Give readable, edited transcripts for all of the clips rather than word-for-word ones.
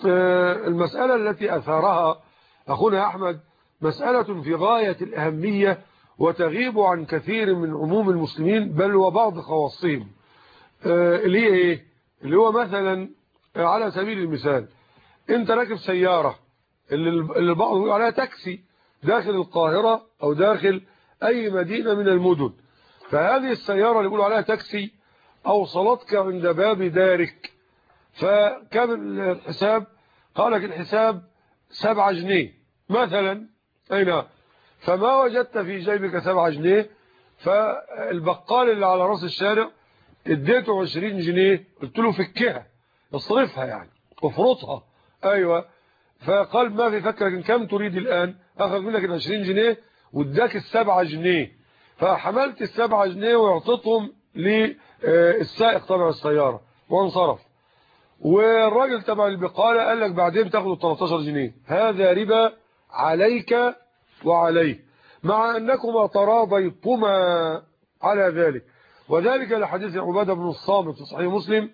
المسألة التي أثارها أخونا أحمد مسألة في غاية الأهمية وتغيب عن كثير من عموم المسلمين بل وبعض خواصهم. اللي هي إيه؟ اللي هو مثلا على سبيل المثال أنت راكب سيارة اللي البعض يقول عليها تاكسي داخل القاهرة أو داخل أي مدينة من المدن. فهذه السيارة اللي يقولوا عليها تاكسي أوصلتك عند باب دارك، فكان الحساب قال لك الحساب 7 جنيه مثلا. أين؟ فما وجدت في جيبك 7 جنيه، فالبقال اللي على راس الشارع اديته 20 جنيه، قلت له فكها اصرفها يعني افرطها. ايوه، فقال ما في فكرك إن كم تريد الآن، أخذ منك 20 جنيه واداك 7 جنيه. فحملت 7 جنيه واعطيتهم للسائق تبع السيارة وانصرف، والراجل تبع البقالة قال لك بعدين تاخدوا 13 جنيه. هذا ربا عليك وعليه، مع أنكما تراضيتما على ذلك. وذلك لحديث عبادة بن الصامت في صحيح مسلم: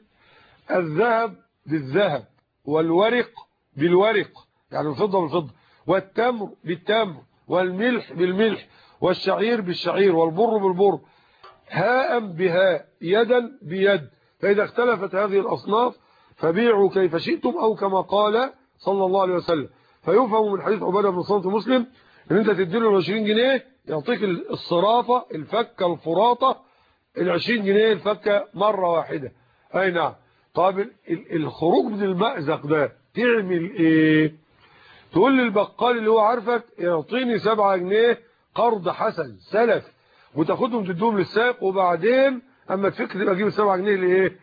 الذهب بالذهب والورق بالورق، يعني الفضة بالفضة، والتمر بالتمر والملح بالملح والشعير بالشعير والبر بالبر، هاء بهاء يدا بيد، فإذا اختلفت هذه الأصناف فبيعوا كيف شئتم، أو كما قال صلى الله عليه وسلم. فيفهم من حديث عبادة بن الصامت مسلم ان انت تديله 20 جنيه يعطيك الصرافة الفكة الفراطة 20 جنيه الفكة مرة واحدة. اي نعم. طب الخروج من المأزق ده تعمل ايه؟ تقول للبقال اللي هو عارفك يعطيني 7 جنيه قرض حسن سلف، وتاخدهم تدوهم للسائق، وبعدين اما تفك تبقى تجيب 7 جنيه لايه؟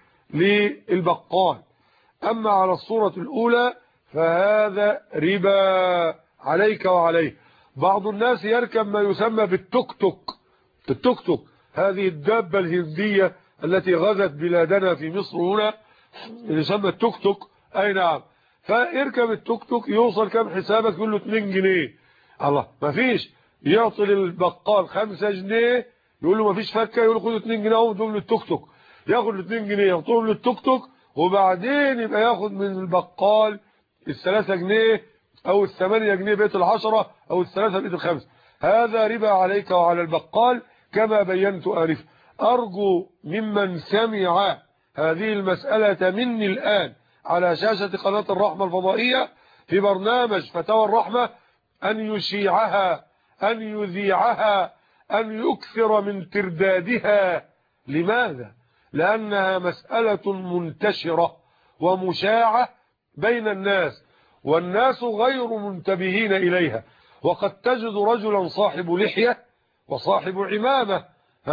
للبقال. اما على الصورة الاولى فهذا ربا عليك وعليه. بعض الناس يركب ما يسمى بالتوك توك. التوك توك هذه الدابة الهندية التي غزت بلادنا في مصر هنا، يسمى التوك توك. اي نعم. فيركب التوك توك يوصل كم حسابك؟ يقول له 2 جنيه. الله، ما فيش. يعطي للبقال 5 جنيه، يقول له ما فيش فكه، يقول له خد 2 جنيه ودول للتوك توك. ياخد ال 2 جنيه يعطيهم للتوك توك، وبعدين يبقى ياخد من البقال ال3 جنيه او ال8 جنيه بقت ال10 او ال3 بقت ال5. هذا ربا عليك وعلى البقال كما بينت آنفا. أرجو ممن سمع هذه المسألة مني الآن على شاشة قناة الرحمة الفضائية في برنامج فتاوى الرحمة أن يشيعها، أن يذيعها، أن يكثر من تردادها. لماذا؟ لأنها مسألة منتشرة ومشاعة بين الناس، والناس غير منتبهين إليها. وقد تجد رجلا صاحب لحية وصاحب عمامة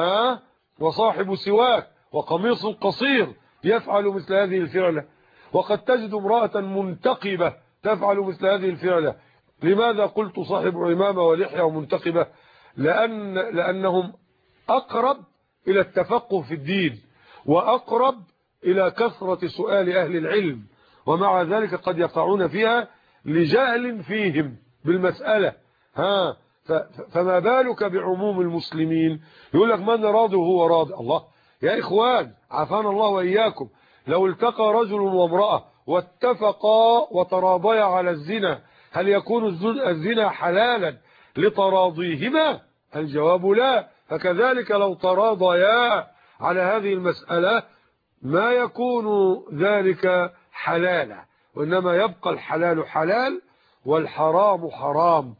وصاحب سواك وقميص قصير يفعل مثل هذه الفعلة، وقد تجد امرأة منتقبة تفعل مثل هذه الفعلة. لماذا قلت صاحب عمامة ولحية ومنتقبة؟ لأنهم أقرب إلى التفقه في الدين، وأقرب إلى كثرة سؤال أهل العلم، ومع ذلك قد يقعون فيها لجهل فيهم بالمسألة. فما بالك بعموم المسلمين؟ يقول لك من راضي وهو راضي. الله يا إخوان، عافانا الله وإياكم، لو التقى رجل وامرأة واتفقا وتراضيا على الزنا، هل يكون الزنا حلالا لتراضيهما؟ الجواب لا. فكذلك لو تراضيا على هذه المسألة ما يكون ذلك حلالا، وإنما يبقى الحلال حلال والحرام حرام.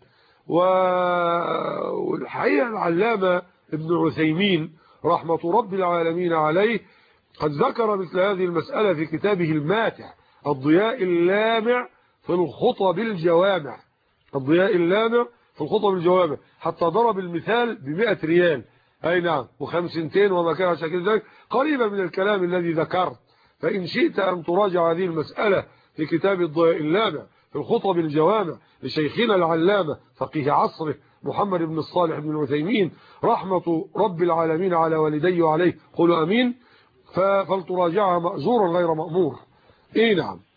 والحقيقة العلامة ابن عثيمين رحمة رب العالمين عليه قد ذكر مثل هذه المسألة في كتابه الماتع الضياء اللامع في الخطب الجوامع. الضياء اللامع في الخطب الجوامع، حتى ضرب المثال ب100 ريال. أي نعم، و500 وما كان شكل ذلك، قريبا من الكلام الذي ذكرت. فإن شئت أن تراجع هذه المسألة في كتاب الضياء اللامع في الخطب الجوامع لشيخنا العلامة فقيه عصره محمد بن الصالح بن العثيمين رحمة رب العالمين على والديه وعليه، قولوا أمين. فلتراجعها مأجورا غير مأمور. إيه نعم.